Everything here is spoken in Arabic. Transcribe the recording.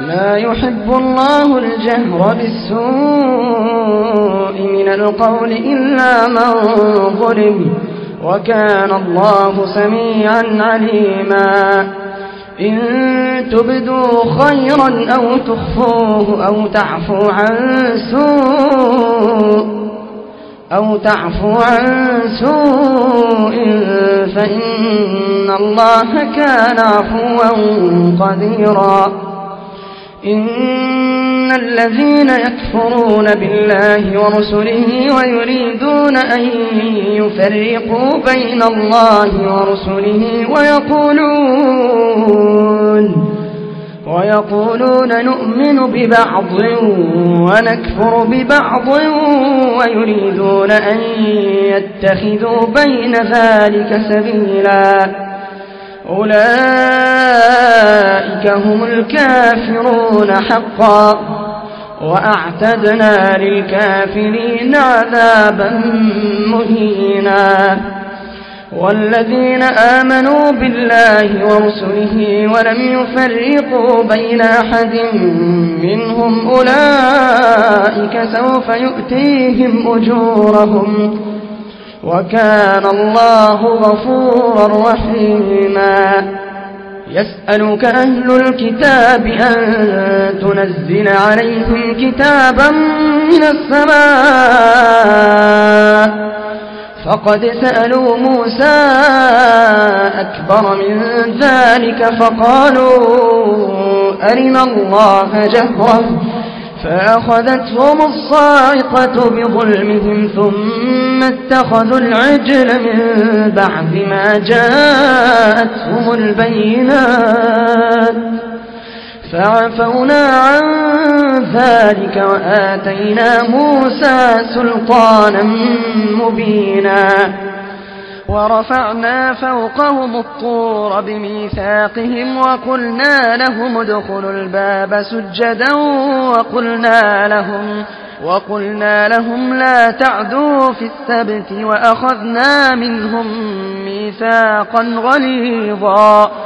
لا يحب الله الجهر بالسوء من القول إلا من ظلم، وكان الله سميعا عليما. إن تبدوا خيرا أو تخفوه أو تعفو عن سوء فإن الله كان عفوا قديرا. إن الذين يكفرون بالله ورسله ويريدون أن يفرقوا بين الله ورسله ويقولون نؤمن ببعض ونكفر ببعض ويريدون أن يتخذوا بين ذلك سبيلا، أولئك هم الكافرون حقا، وأعتدنا للكافرين عذابا مهينا. والذين آمنوا بالله ورسله ولم يفرقوا بين أحد منهم أولئك سوف يؤتيهم أجورهم، وكان الله غفورا رحيما. يسألك أهل الكتاب أن تنزل عليهم كتابا من السماء، فقد سألوا موسى أكبر من ذلك فقالوا أرنا الله جهرة، فأخذتهم الصاعقة بظلمهم ثم اتخذوا العجل من بعد ما جاءتهم البينات، فعفونا عن ذلك وآتينا موسى سلطانا مبينا. ورفعنا فوقهم الطور بميثاقهم وقلنا لهم ادخلوا الباب سجدا وقلنا لهم لا تعدوا في السبت وأخذنا منهم ميثاقا غليظا.